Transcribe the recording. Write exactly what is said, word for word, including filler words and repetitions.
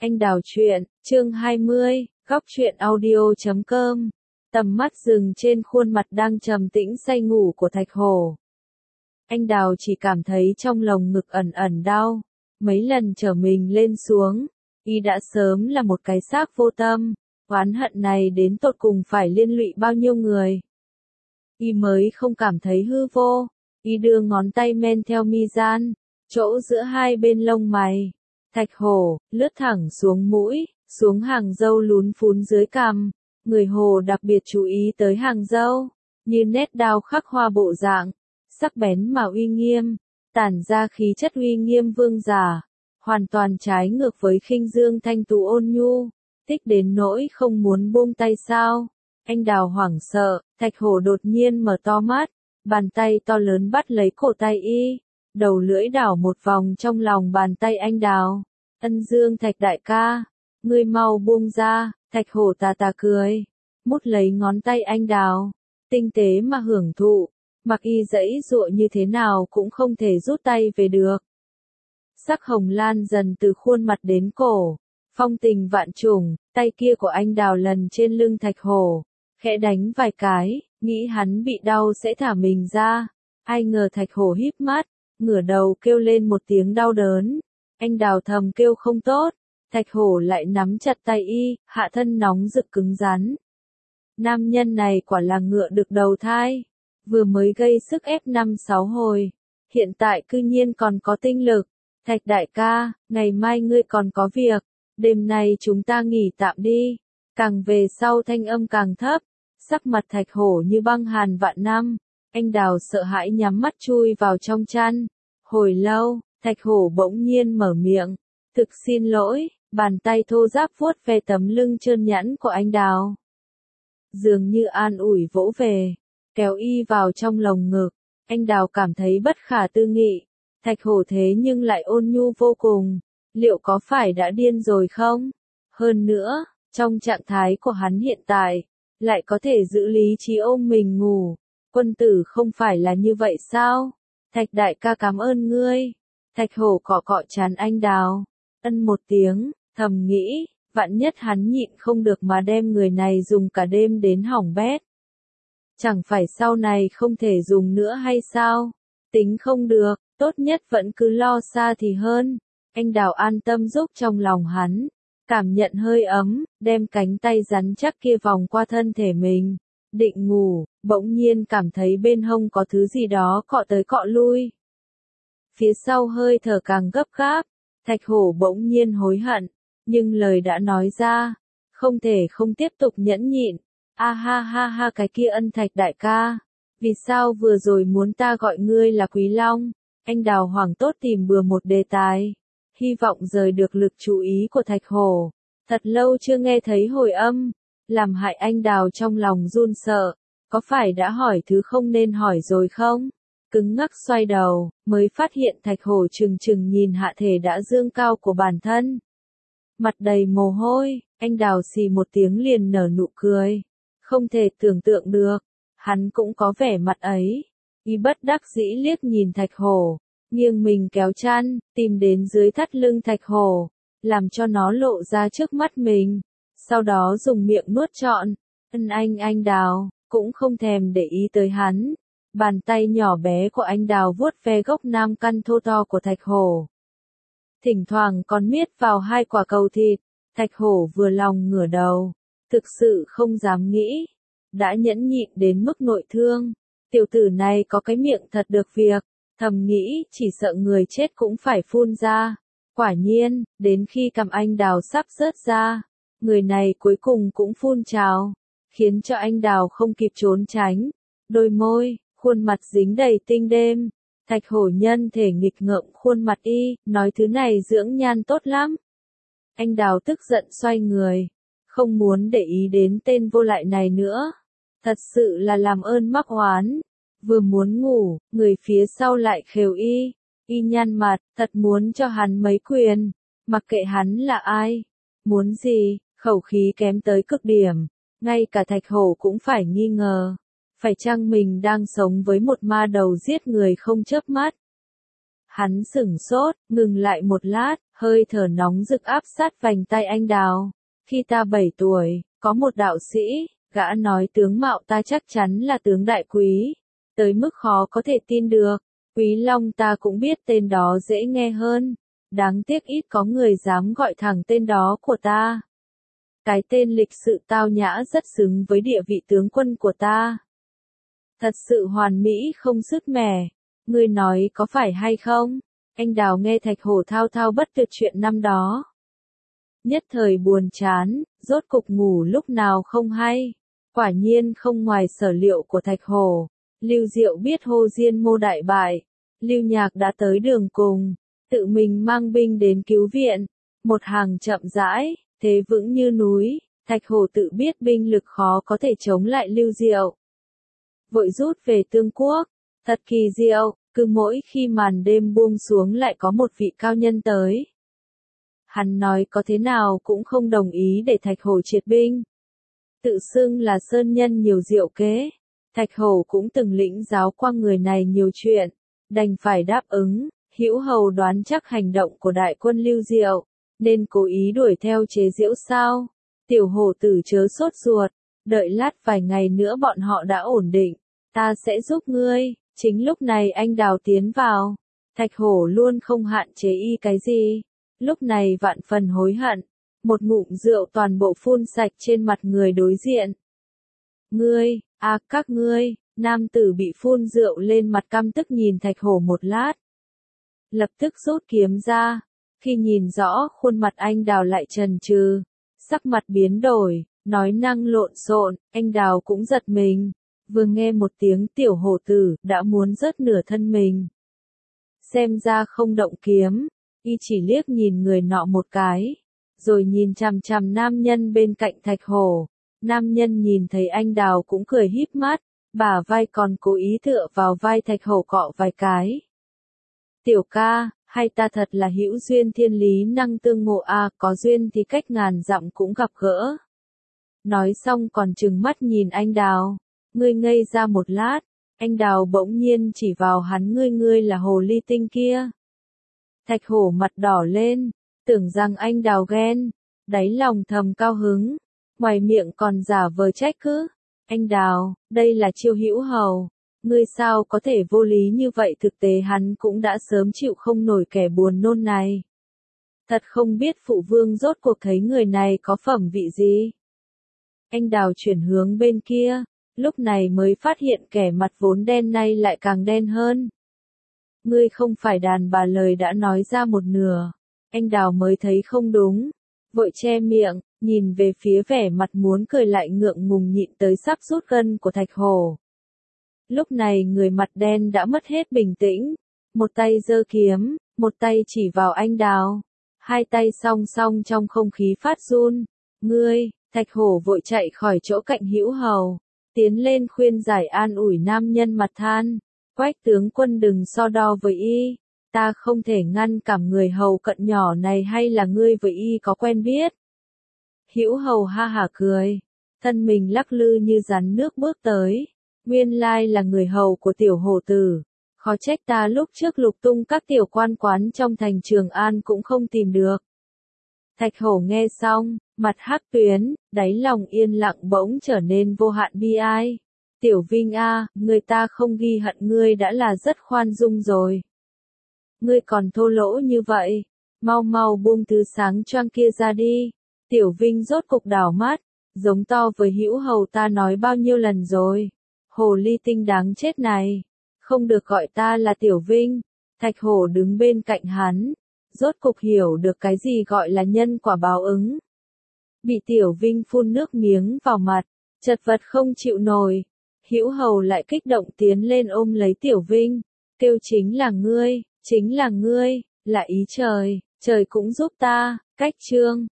Anh đào truyện, chương hai mươi, góc truyện audio chấm com. Tầm mắt dừng trên khuôn mặt đang trầm tĩnh say ngủ của Thạch Hổ. Anh đào chỉ cảm thấy trong lồng ngực ẩn ẩn đau. Mấy lần trở mình lên xuống, y đã sớm là một cái xác vô tâm. Oán hận này đến tột cùng phải liên lụy bao nhiêu người. Y mới không cảm thấy hư vô. Y đưa ngón tay men theo mi gian, chỗ giữa hai bên lông mày. Thạch Hổ, lướt thẳng xuống mũi, xuống hàng râu lún phún dưới cằm. Người Hồ đặc biệt chú ý tới hàng râu, như nét đao khắc hoa bộ dạng, sắc bén mà uy nghiêm, tản ra khí chất uy nghiêm vương giả, hoàn toàn trái ngược với khinh dương thanh tú ôn nhu, thích đến nỗi không muốn buông tay sao. Anh đào hoảng sợ, Thạch Hổ đột nhiên mở to mắt, bàn tay to lớn bắt lấy cổ tay y, đầu lưỡi đảo một vòng trong lòng bàn tay anh đào. Ân Dương Thạch đại ca, ngươi mau buông ra. Thạch Hổ tà tà cười, mút lấy ngón tay anh đào, tinh tế mà hưởng thụ, mặc y giãy giụa như thế nào cũng không thể rút tay về được. Sắc hồng lan dần từ khuôn mặt đến cổ, phong tình vạn trùng, tay kia của anh đào lần trên lưng Thạch Hổ, khẽ đánh vài cái, nghĩ hắn bị đau sẽ thả mình ra, ai ngờ Thạch Hổ híp mắt, ngửa đầu kêu lên một tiếng đau đớn, anh đào thầm kêu không tốt. Thạch Hổ lại nắm chặt tay y, hạ thân nóng rực cứng rắn. Nam nhân này quả là ngựa được đầu thai, vừa mới gây sức ép năm sáu hồi, hiện tại cư nhiên còn có tinh lực. Thạch đại ca, ngày mai ngươi còn có việc, đêm nay chúng ta nghỉ tạm đi. Càng về sau thanh âm càng thấp, sắc mặt Thạch Hổ như băng hàn vạn năm, anh đào sợ hãi nhắm mắt chui vào trong chăn. Hồi lâu, Thạch Hổ bỗng nhiên mở miệng, thực xin lỗi. Bàn tay thô ráp vuốt về tấm lưng trơn nhẵn của anh đào. Dường như an ủi vỗ về, kéo y vào trong lồng ngực, anh đào cảm thấy bất khả tư nghị. Thạch Hổ thế nhưng lại ôn nhu vô cùng, liệu có phải đã điên rồi không? Hơn nữa, trong trạng thái của hắn hiện tại, lại có thể giữ lý trí ôm mình ngủ. Quân tử không phải là như vậy sao? Thạch đại ca cảm ơn ngươi. Thạch Hổ cọ cọ trán anh đào, ân một tiếng. Thầm nghĩ, vạn nhất hắn nhịn không được mà đem người này dùng cả đêm đến hỏng bét. Chẳng phải sau này không thể dùng nữa hay sao? Tính không được, tốt nhất vẫn cứ lo xa thì hơn. Anh đào an tâm giúp trong lòng hắn, cảm nhận hơi ấm, đem cánh tay rắn chắc kia vòng qua thân thể mình. Định ngủ, bỗng nhiên cảm thấy bên hông có thứ gì đó cọ tới cọ lui. Phía sau hơi thở càng gấp gáp, Thạch Hổ bỗng nhiên hối hận. Nhưng lời đã nói ra, không thể không tiếp tục nhẫn nhịn. A ha ha ha cái kia Ân Thạch đại ca, vì sao vừa rồi muốn ta gọi ngươi là Quý Long? Anh đào hoàng tốt tìm bừa một đề tài, hy vọng rời được lực chú ý của Thạch Hổ. Thật lâu chưa nghe thấy hồi âm, làm hại anh đào trong lòng run sợ, có phải đã hỏi thứ không nên hỏi rồi không? Cứng ngắc xoay đầu, mới phát hiện Thạch Hổ trừng trừng nhìn hạ thể đã dương cao của bản thân. Mặt đầy mồ hôi, anh đào xì một tiếng liền nở nụ cười. Không thể tưởng tượng được, hắn cũng có vẻ mặt ấy. Y bất đắc dĩ liếc nhìn Thạch Hổ, nghiêng mình kéo chăn, tìm đến dưới thắt lưng Thạch Hổ, làm cho nó lộ ra trước mắt mình. Sau đó dùng miệng nuốt trọn, ân anh anh đào, cũng không thèm để ý tới hắn. Bàn tay nhỏ bé của anh đào vuốt ve gốc nam căn thô to của Thạch Hổ. Thỉnh thoảng còn miết vào hai quả cầu thịt, Thạch Hổ vừa lòng ngửa đầu, thực sự không dám nghĩ, đã nhẫn nhịn đến mức nội thương, tiểu tử này có cái miệng thật được việc, thầm nghĩ chỉ sợ người chết cũng phải phun ra. Quả nhiên, đến khi cằm anh đào sắp rớt ra, người này cuối cùng cũng phun trào, khiến cho anh đào không kịp trốn tránh, đôi môi, khuôn mặt dính đầy tinh đêm. Thạch Hổ nhân thể nghịch ngợm khuôn mặt y, nói thứ này dưỡng nhan tốt lắm. Anh đào tức giận xoay người, không muốn để ý đến tên vô lại này nữa. Thật sự là làm ơn mắc oán. Vừa muốn ngủ, người phía sau lại khều y. Y nhăn mặt, thật muốn cho hắn mấy quyền. Mặc kệ hắn là ai. Muốn gì, khẩu khí kém tới cực điểm. Ngay cả Thạch Hổ cũng phải nghi ngờ. Phải chăng mình đang sống với một ma đầu giết người không chớp mắt? Hắn sửng sốt, ngừng lại một lát, hơi thở nóng rực áp sát vành tay anh Đào. Khi ta bảy tuổi, có một đạo sĩ, gã nói tướng mạo ta chắc chắn là tướng đại quý, tới mức khó có thể tin được. Quý Long ta cũng biết tên đó dễ nghe hơn, đáng tiếc ít có người dám gọi thẳng tên đó của ta. Cái tên lịch sự tao nhã rất xứng với địa vị tướng quân của ta. Thật sự hoàn mỹ không sứt mẻ. Ngươi nói có phải hay không? Anh Đào nghe Thạch Hổ thao thao bất tuyệt chuyện năm đó. Nhất thời buồn chán, rốt cục ngủ lúc nào không hay. Quả nhiên không ngoài sở liệu của Thạch Hổ. Lưu Diệu biết Hồ Diên Mô đại bại. Lưu Nhạc đã tới đường cùng, tự mình mang binh đến cứu viện. Một hàng chậm rãi, thế vững như núi. Thạch Hổ tự biết binh lực khó có thể chống lại Lưu Diệu. Vội rút về Tương Quốc. Thật kỳ diệu, cứ mỗi khi màn đêm buông xuống lại có một vị cao nhân tới. Hắn nói có thế nào cũng không đồng ý để Thạch Hổ triệt binh. Tự xưng là sơn nhân nhiều diệu kế. Thạch Hổ cũng từng lĩnh giáo qua người này nhiều chuyện, đành phải đáp ứng. Hữu Hầu đoán chắc hành động của đại quân Lưu Diệu, nên cố ý đuổi theo chế giễu sao? Tiểu hổ tử chớ sốt ruột, đợi lát vài ngày nữa bọn họ đã ổn định, ta sẽ giúp ngươi. Chính lúc này anh Đào tiến vào. Thạch Hổ luôn không hạn chế y cái gì. Lúc này vạn phần hối hận. Một ngụm rượu toàn bộ phun sạch trên mặt người đối diện. Ngươi, à các ngươi, nam tử bị phun rượu lên mặt căm tức nhìn Thạch Hổ một lát. Lập tức rút kiếm ra. Khi nhìn rõ khuôn mặt anh Đào lại chần chừ, sắc mặt biến đổi, nói năng lộn xộn, anh Đào cũng giật mình. Vừa nghe một tiếng tiểu hổ tử, đã muốn rớt nửa thân mình. Xem ra không động kiếm, y chỉ liếc nhìn người nọ một cái, rồi nhìn chằm chằm nam nhân bên cạnh Thạch Hổ. Nam nhân nhìn thấy anh Đào cũng cười híp mắt, bả vai còn cố ý tựa vào vai Thạch Hổ cọ vài cái. Tiểu ca, hay ta thật là hữu duyên thiên lý năng tương ngộ à, có duyên thì cách ngàn dặm cũng gặp gỡ. Nói xong còn trừng mắt nhìn anh Đào. Ngươi ngây ra một lát, anh Đào bỗng nhiên chỉ vào hắn, ngươi ngươi là hồ ly tinh kia. Thạch Hổ mặt đỏ lên, tưởng rằng anh Đào ghen, đáy lòng thầm cao hứng, ngoài miệng còn giả vờ trách cứ. Anh Đào, đây là chiêu Hữu Hầu, ngươi sao có thể vô lý như vậy, thực tế hắn cũng đã sớm chịu không nổi kẻ buồn nôn này. Thật không biết phụ vương rốt cuộc thấy người này có phẩm vị gì. Anh Đào chuyển hướng bên kia. Lúc này mới phát hiện kẻ mặt vốn đen nay lại càng đen hơn. Ngươi không phải đàn bà, lời đã nói ra một nửa. Anh Đào mới thấy không đúng. Vội che miệng, nhìn về phía vẻ mặt muốn cười lại ngượng ngùng nhịn tới sắp rút gân của Thạch Hổ. Lúc này người mặt đen đã mất hết bình tĩnh. Một tay giơ kiếm, một tay chỉ vào anh Đào. Hai tay song song trong không khí phát run. Ngươi, Thạch Hổ vội chạy khỏi chỗ cạnh Hữu Hầu. Tiến lên khuyên giải an ủi nam nhân mặt than. Quách tướng quân đừng so đo với y. Ta không thể ngăn cản người hầu cận nhỏ này, hay là ngươi với y có quen biết? Hữu Hầu ha hả cười. Thân mình lắc lư như rắn nước bước tới. Nguyên lai là người hầu của tiểu hổ tử. Khó trách ta lúc trước lục tung các tiểu quan quán trong thành Trường An cũng không tìm được. Thạch Hổ nghe xong, mặt hắc tuyến, đáy lòng yên lặng bỗng trở nên vô hạn bi ai. Tiểu Vinh a, người ta không ghi hận ngươi đã là rất khoan dung rồi. Ngươi còn thô lỗ như vậy, mau mau buông thứ sáng choang kia ra đi. Tiểu Vinh rốt cục đảo mắt, giống to với Hữu Hầu, ta nói bao nhiêu lần rồi. Hồ ly tinh đáng chết này, không được gọi ta là Tiểu Vinh. Thạch Hổ đứng bên cạnh hắn, rốt cục hiểu được cái gì gọi là nhân quả báo ứng. Bị Tiểu Vinh phun nước miếng vào mặt, chật vật không chịu nổi. Hữu Hầu lại kích động tiến lên ôm lấy Tiểu Vinh, kêu chính là ngươi, chính là ngươi, là ý trời, trời cũng giúp ta. Cách chương